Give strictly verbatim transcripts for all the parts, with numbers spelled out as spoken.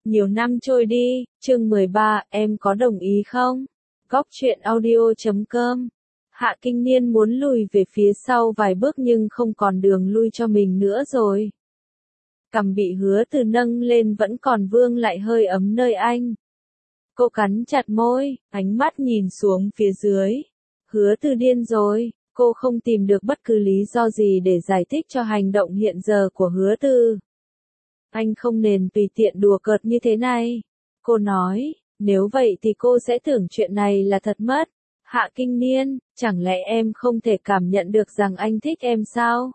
Nhiều năm trôi đi, chương mười ba, em có đồng ý không? Góc truyện audio chấm com. Hạ Kinh Niên muốn lùi về phía sau vài bước nhưng không còn đường lui cho mình nữa rồi. Cằm bị Hứa Từ nâng lên vẫn còn vương lại hơi ấm nơi anh. Cô cắn chặt môi, ánh mắt nhìn xuống phía dưới. Hứa Từ điên rồi, cô không tìm được bất cứ lý do gì để giải thích cho hành động hiện giờ của Hứa Từ. Anh không nên tùy tiện đùa cợt như thế này. Cô nói, nếu vậy thì cô sẽ tưởng chuyện này là thật mất. Hạ Kinh Niên, chẳng lẽ em không thể cảm nhận được rằng anh thích em sao?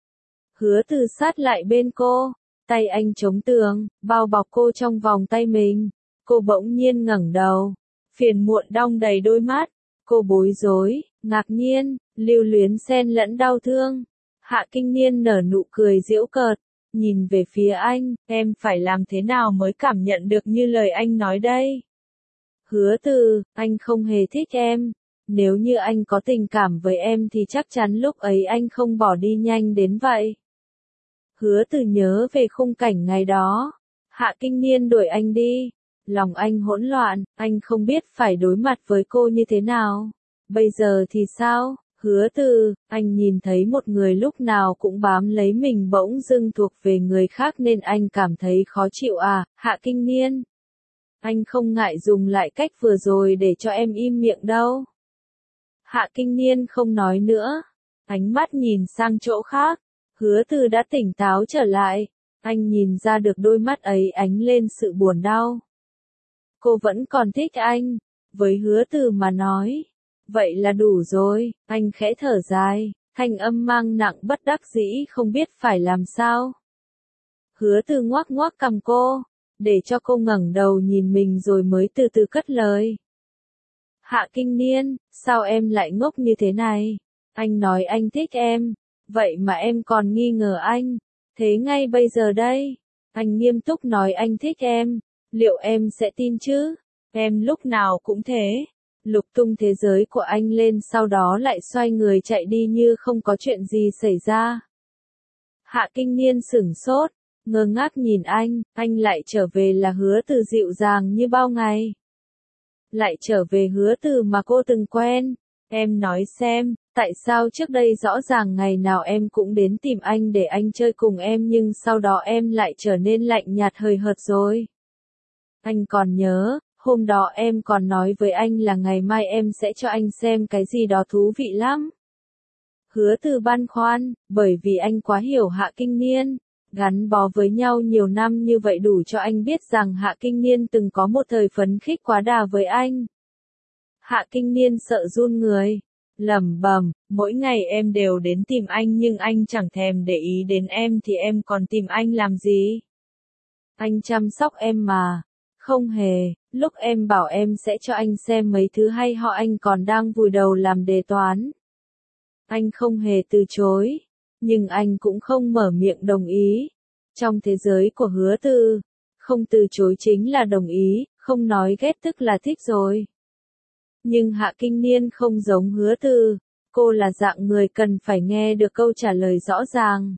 Hứa Từ sát lại bên cô, tay anh chống tường, bao bọc cô trong vòng tay mình. Cô bỗng nhiên ngẩng đầu, phiền muộn đong đầy đôi mắt. Cô bối rối, ngạc nhiên, lưu luyến xen lẫn đau thương. Hạ Kinh Niên nở nụ cười giễu cợt, nhìn về phía anh, em phải làm thế nào mới cảm nhận được như lời anh nói đây? Hứa Từ, anh không hề thích em. Nếu như anh có tình cảm với em thì chắc chắn lúc ấy anh không bỏ đi nhanh đến vậy. Hứa Từ nhớ về khung cảnh ngày đó. Hạ Kinh Niên đuổi anh đi. Lòng anh hỗn loạn, anh không biết phải đối mặt với cô như thế nào. Bây giờ thì sao? Hứa Từ, anh nhìn thấy một người lúc nào cũng bám lấy mình bỗng dưng thuộc về người khác nên anh cảm thấy khó chịu à, Hạ Kinh Niên. Anh không ngại dùng lại cách vừa rồi để cho em im miệng đâu. Hạ Kinh Niên không nói nữa. Ánh mắt nhìn sang chỗ khác. Hứa Từ đã tỉnh táo trở lại. Anh nhìn ra được đôi mắt ấy ánh lên sự buồn đau. Cô vẫn còn thích anh. Với Hứa Từ mà nói. Vậy là đủ rồi, anh khẽ thở dài, thanh âm mang nặng bất đắc dĩ không biết phải làm sao. Hứa Từ ngoác ngoác cằm cô, để cho cô ngẩng đầu nhìn mình rồi mới từ từ cất lời. Hạ Kinh Niên, sao em lại ngốc như thế này? Anh nói anh thích em, vậy mà em còn nghi ngờ anh. Thế ngay bây giờ đây, anh nghiêm túc nói anh thích em, liệu em sẽ tin chứ? Em lúc nào cũng thế. Lục tung thế giới của anh lên sau đó lại xoay người chạy đi như không có chuyện gì xảy ra. Hạ Kinh Niên sửng sốt, ngơ ngác nhìn anh, anh lại trở về là Hứa Từ dịu dàng như bao ngày. Lại trở về Hứa Từ mà cô từng quen. Em nói xem, tại sao trước đây rõ ràng ngày nào em cũng đến tìm anh để anh chơi cùng em nhưng sau đó em lại trở nên lạnh nhạt hời hợt rồi. Anh còn nhớ. Hôm đó em còn nói với anh là ngày mai em sẽ cho anh xem cái gì đó thú vị lắm. Hứa Từ băn khoăn, bởi vì anh quá hiểu Hạ Kinh Niên. Gắn bó với nhau nhiều năm như vậy đủ cho anh biết rằng Hạ Kinh Niên từng có một thời phấn khích quá đà với anh. Hạ Kinh Niên sợ run người, lẩm bẩm, mỗi ngày em đều đến tìm anh nhưng anh chẳng thèm để ý đến em thì em còn tìm anh làm gì? Anh chăm sóc em mà. Không hề, lúc em bảo em sẽ cho anh xem mấy thứ hay ho anh còn đang vùi đầu làm đề toán. Anh không hề từ chối, nhưng anh cũng không mở miệng đồng ý. Trong thế giới của Hứa Từ, không từ chối chính là đồng ý, không nói ghét tức là thích rồi. Nhưng Hạ Kinh Niên không giống Hứa Từ, cô là dạng người cần phải nghe được câu trả lời rõ ràng.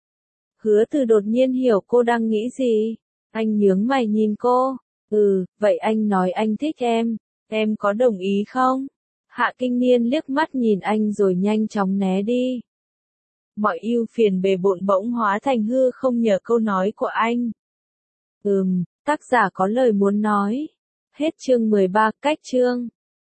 Hứa Từ đột nhiên hiểu cô đang nghĩ gì, anh nhướng mày nhìn cô. Ừ, vậy anh nói anh thích em, em có đồng ý không? Hạ Kinh Niên liếc mắt nhìn anh rồi nhanh chóng né đi. Mọi ưu phiền bề bộn bỗng hóa thành hư không nhờ câu nói của anh. Ừm, tác giả có lời muốn nói. Hết chương mười ba, cách chương.